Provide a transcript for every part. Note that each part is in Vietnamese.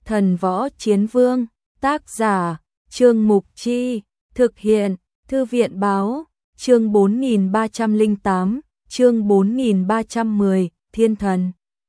Thần Võ Chiến Vương, tác giả, Trương Mục Chi, thực hiện, Thư viện báo, chương 4308, chương 4310, Thiên Thần.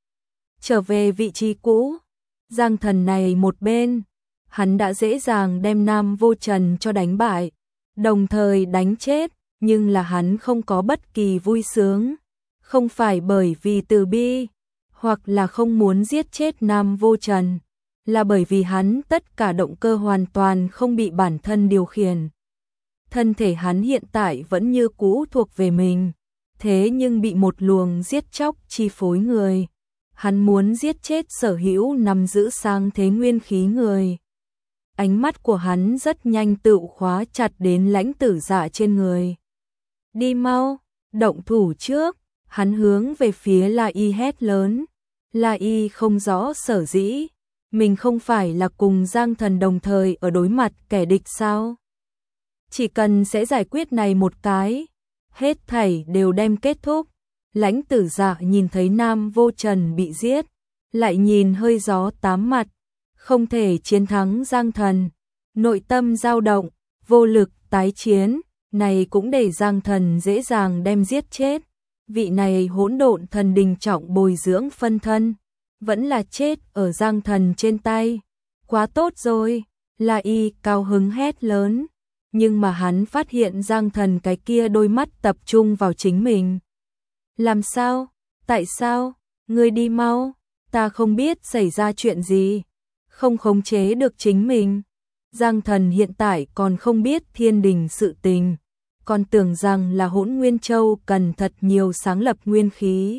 Trở về vị trí cũ, Giang Thần này một bên, hắn đã dễ dàng đem Nam Vô Trần cho đánh bại, đồng thời đánh chết, nhưng là hắn không có bất kỳ vui sướng, không phải bởi vì từ bi, hoặc là không muốn giết chết Nam Vô Trần, là bởi vì hắn tất cả động cơ hoàn toàn không bị bản thân điều khiển. Thân thể hắn hiện tại vẫn như cũ thuộc về mình, thế nhưng bị một luồng giết chóc chi phối người. Hắn muốn giết chết sở hữu nắm giữ sang thế nguyên khí người. Ánh mắt của hắn rất nhanh tự khóa chặt đến Lãnh Tử Dạ trên người. Đi mau, động thủ trước, hắn hướng về phía La Y hét lớn. La Y không rõ sở dĩ, mình không phải là cùng Giang Thần đồng thời ở đối mặt kẻ địch sao? Chỉ cần sẽ giải quyết này một cái, hết thảy đều đem kết thúc. Lãnh Tử Dạ nhìn thấy Nam Vô Trần bị giết, lại nhìn hơi gió tám mặt, không thể chiến thắng Giang Thần, nội tâm dao động, vô lực tái chiến, này cũng để Giang Thần dễ dàng đem giết chết. Vị này hỗn độn thần đình trọng bồi dưỡng phân thân, vẫn là chết ở Giang Thần trên tay. Quá tốt rồi, La Y cao hứng hét lớn, nhưng mà hắn phát hiện Giang Thần cái kia đôi mắt tập trung vào chính mình. Làm sao? Tại sao? Ngươi đi mau, ta không biết xảy ra chuyện gì, không khống chế được chính mình. Giang Thần hiện tại còn không biết thiên đình sự tình, còn tưởng rằng là Hỗn Nguyên Châu cần thật nhiều sáng lập nguyên khí.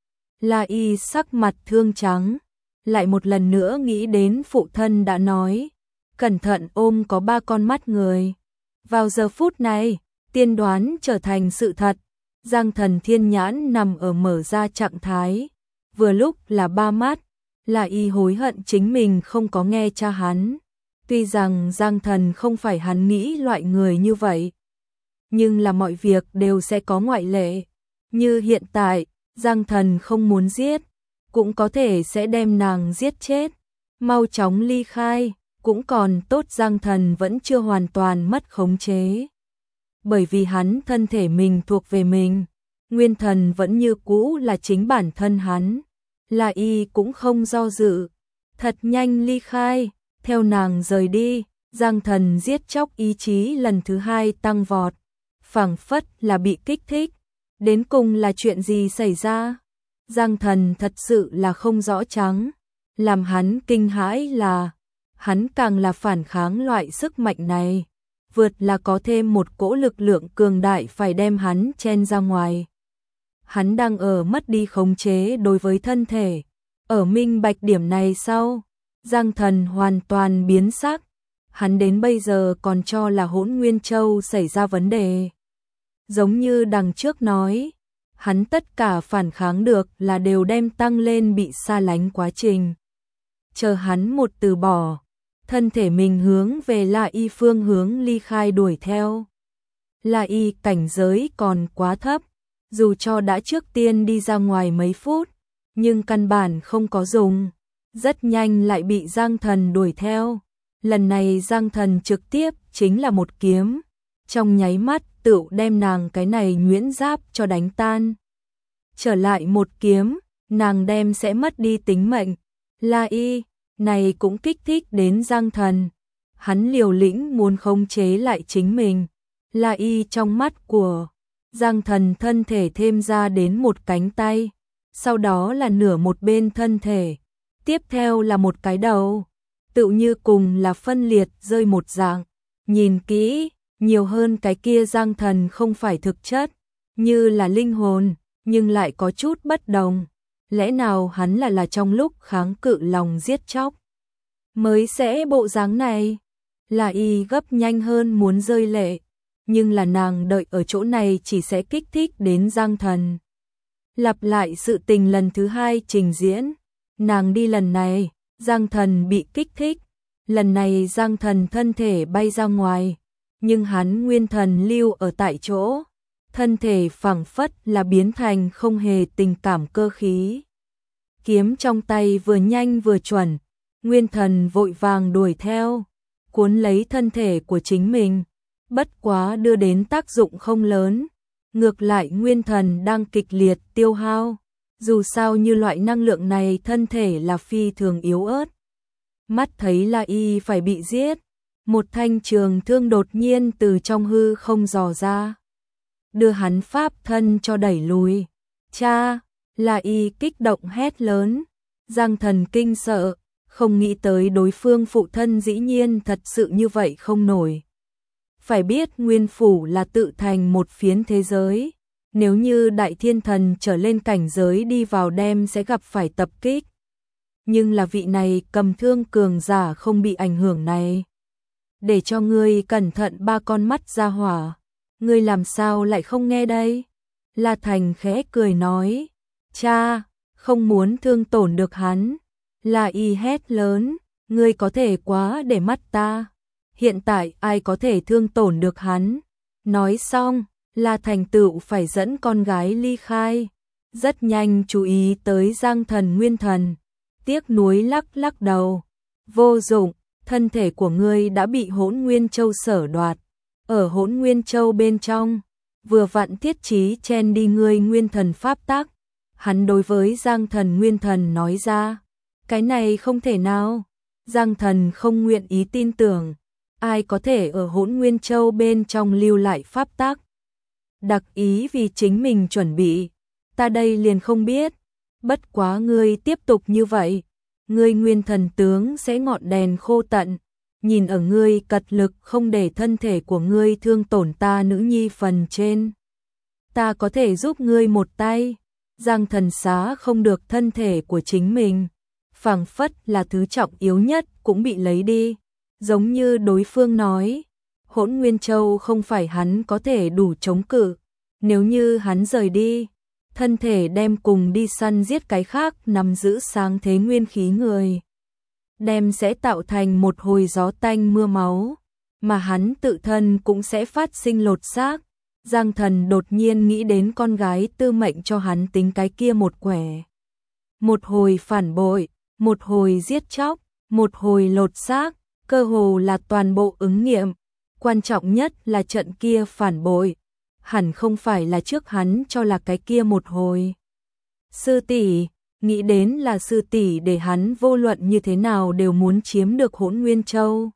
La Y sắc mặt thương trắng, lại một lần nữa nghĩ đến phụ thân đã nói, cẩn thận ôm có 3 con mắt người. Vào giờ phút này, tiên đoán trở thành sự thật. Giang Thần thiên nhãn nằm ở mở ra trạng thái, vừa lúc là 3 mắt, La Y hối hận chính mình không có nghe cha hắn. Tuy rằng Giang Thần không phải hắn nghĩ loại người như vậy, nhưng là mọi việc đều sẽ có ngoại lệ. Như hiện tại, Giang Thần không muốn giết, cũng có thể sẽ đem nàng giết chết. Mau chóng ly khai, cũng còn tốt Giang Thần vẫn chưa hoàn toàn mất khống chế. Bởi vì hắn thân thể mình thuộc về mình, nguyên thần vẫn như cũ là chính bản thân hắn. La Y cũng không do dự, thật nhanh ly khai, theo nàng rời đi, Giang Thần giết chóc ý chí lần thứ 2 tăng vọt, phảng phất là bị kích thích. Đến cùng là chuyện gì xảy ra? Giang Thần thật sự là không rõ trắng, làm hắn kinh hãi là, hắn càng là phản kháng loại sức mạnh này, vượt là có thêm một cỗ lực lượng cường đại phải đem hắn chen ra ngoài. Hắn đang ở mất đi khống chế đối với thân thể, ở minh bạch điểm này sau, Giang Thần hoàn toàn biến sắc, hắn đến bây giờ còn cho là Hỗn Nguyên Châu xảy ra vấn đề. Giống như đằng trước nói, hắn tất cả phản kháng được là đều đem tăng lên bị xa lánh quá trình. Chờ hắn một từ bỏ, thân thể mình hướng về La Y phương hướng ly khai đuổi theo. La Y cảnh giới còn quá thấp, dù cho đã trước tiên đi ra ngoài mấy phút, nhưng căn bản không có dùng, rất nhanh lại bị Giang Thần đuổi theo. Lần này Giang Thần trực tiếp chính là một kiếm, trong nháy mắt tựu đem nàng cái này nhuyễn giáp cho đánh tan. Trở lại một kiếm, nàng đem sẽ mất đi tính mệnh. La Y này cũng kích thích đến Giang Thần, hắn liều lĩnh muốn khống chế lại chính mình. La Y trong mắt của Giang Thần thân thể thêm ra đến một cánh tay, sau đó là nửa một bên thân thể, tiếp theo là một cái đầu, tựu như cùng là phân liệt rơi một dạng. Nhìn kỹ, nhiều hơn cái kia Giang Thần không phải thực chất, như là linh hồn, nhưng lại có chút bất đồng. Lẽ nào hắn là trong lúc kháng cự lòng giết chóc mới sẽ bộ dáng này? La Y gấp nhanh hơn muốn rơi lệ, nhưng là nàng đợi ở chỗ này chỉ sẽ kích thích đến Giang Thần. Lặp lại sự tình lần thứ 2 trình diễn, nàng đi lần này, Giang Thần bị kích thích, lần này Giang Thần thân thể bay ra ngoài, nhưng hắn nguyên thần lưu ở tại chỗ, thân thể phảng phất là biến thành không hề tình cảm cơ khí. Kiếm trong tay vừa nhanh vừa chuẩn, Nguyên Thần vội vàng đuổi theo, cuốn lấy thân thể của chính mình, bất quá đưa đến tác dụng không lớn, ngược lại Nguyên Thần đang kịch liệt tiêu hao, dù sao như loại năng lượng này thân thể là phi thường yếu ớt. Mắt thấy La Y phải bị giết, một thanh trường thương đột nhiên từ trong hư không dò ra, đưa hắn pháp thân cho đẩy lùi. Cha! La Y kích động hét lớn, Giang Thần kinh sợ, không nghĩ tới đối phương phụ thân dĩ nhiên thật sự như vậy không nổi. Phải biết Nguyên Phủ là tự thành một phiến thế giới, nếu như Đại Thiên Thần trở lên cảnh giới đi vào đem sẽ gặp phải tập kích. Nhưng là vị này cầm thương cường giả không bị ảnh hưởng này. Để cho ngươi cẩn thận ba con mắt ra hỏa, ngươi làm sao lại không nghe đây? La Thành khẽ cười nói, cha, không muốn thương tổn được hắn. La Y hét lớn, ngươi có thể quá để mắt ta. Hiện tại ai có thể thương tổn được hắn? Nói xong, La Thành tựu phải dẫn con gái ly khai. Rất nhanh chú ý tới Giang Thần Nguyên Thần. Tiếc nuối lắc lắc đầu. Vô dụng, thân thể của ngươi đã bị Hỗn Nguyên Châu sở đoạt. Ở Hỗn Nguyên Châu bên trong, vừa vặn thiết trí chen đi ngươi Nguyên Thần pháp tắc. Hắn đối với Giang Thần Nguyên Thần nói ra, cái này không thể nào. Giang Thần không nguyện ý tin tưởng, ai có thể ở Hỗn Nguyên Châu bên trong lưu lại pháp tắc. Đặc ý vì chính mình chuẩn bị, ta đây liền không biết. Bất quá ngươi tiếp tục như vậy, ngươi Nguyên Thần tướng sẽ ngọn đèn khô tận. Nhìn ở ngươi cật lực không để thân thể của ngươi thương tổn ta nữ nhi phần trên. Ta có thể giúp ngươi một tay. Giang Thần xá không được thân thể của chính mình, phảng phất là thứ trọng yếu nhất cũng bị lấy đi. Giống như đối phương nói, Hỗn Nguyên Châu không phải hắn có thể đủ chống cự. Nếu như hắn rời đi, thân thể đem cùng đi săn giết cái khác nắm giữ sáng thế nguyên khí người. Đem sẽ tạo thành một hồi gió tanh mưa máu, mà hắn tự thân cũng sẽ phát sinh lột xác. Giang Thần đột nhiên nghĩ đến con gái tư mệnh cho hắn tính cái kia một quẻ. Một hồi phản bội, một hồi giết chóc, một hồi lột xác, cơ hồ là toàn bộ ứng nghiệm. Quan trọng nhất là trận kia phản bội, hẳn không phải là trước hắn cho là cái kia một hồi. Sư tỷ, nghĩ đến là sư tỷ để hắn vô luận như thế nào đều muốn chiếm được Hỗn Nguyên Châu.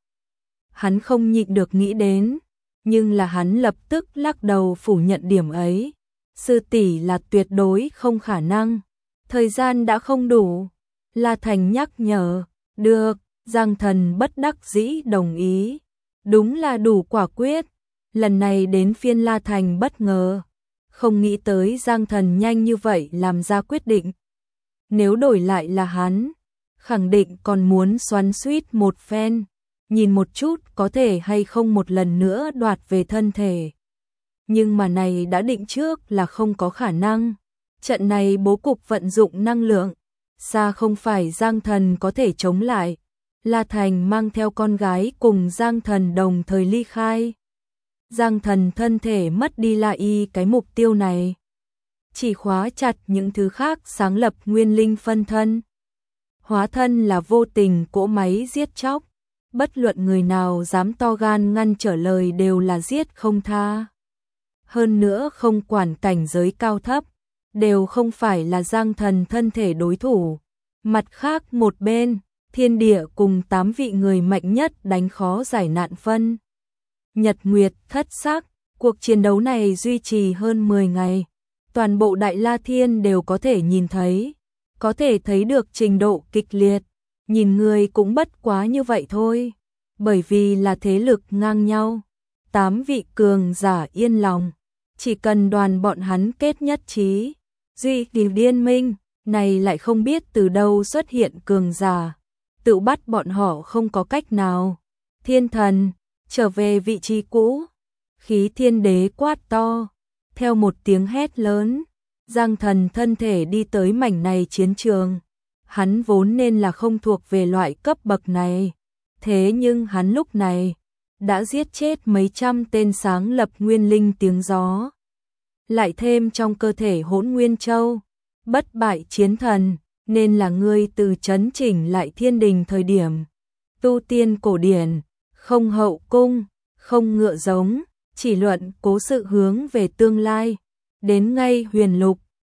Hắn không nhịn được nghĩ đến, nhưng là hắn lập tức lắc đầu phủ nhận điểm ấy. Sư tỷ là tuyệt đối không khả năng, thời gian đã không đủ. La Thành nhắc nhở, được, Giang Thần bất đắc dĩ đồng ý. Đúng là đủ quả quyết. Lần này đến phiên La Thành bất ngờ, không nghĩ tới Giang Thần nhanh như vậy làm ra quyết định. Nếu đổi lại là hắn, khẳng định còn muốn xoắn xuýt một phen, nhìn một chút có thể hay không một lần nữa đoạt về thân thể. Nhưng mà này đã định trước là không có khả năng. Trận này bố cục vận dụng năng lượng, xa không phải Giang Thần có thể chống lại. La Thành mang theo con gái cùng Giang Thần đồng thời ly khai. Giang Thần thân thể mất đi La Y cái mục tiêu này, chỉ khóa chặt những thứ khác sáng lập nguyên linh phân thân. Hóa thân là vô tình cỗ máy giết chóc, bất luận người nào dám to gan ngăn trở lời đều là giết không tha. Hơn nữa không quản cảnh giới cao thấp, đều không phải là Giang Thần thân thể đối thủ. Mặt khác một bên, thiên địa cùng 8 vị người mạnh nhất đánh khó giải nạn phân. Nhật Nguyệt thất sắc, cuộc chiến đấu này duy trì hơn 10 ngày. Toàn bộ Đại La Thiên đều có thể nhìn thấy, có thể thấy được trình độ kịch liệt. Nhìn người cũng bất quá như vậy thôi, bởi vì là thế lực ngang nhau. 8 vị cường giả yên lòng, chỉ cần đoàn bọn hắn kết nhất trí, duy điều điên minh, này lại không biết từ đâu xuất hiện cường giả, tự bắt bọn họ không có cách nào. Thiên Thần, trở về vị trí cũ. Khí Thiên Đế quát to, theo một tiếng hét lớn, Giang Thần thân thể đi tới mảnh này chiến trường. Hắn vốn nên là không thuộc về loại cấp bậc này, thế nhưng hắn lúc này đã giết chết mấy trăm tên sáng lập nguyên linh tiếng gió. Lại thêm trong cơ thể Hỗn Nguyên Châu, bất bại chiến thần, nên là ngươi từ chấn chỉnh lại thiên đình thời điểm. Tu tiên cổ điển, không hậu cung, không ngựa giống, chỉ luận cố sự hướng về tương lai. Đến ngay huyền lục,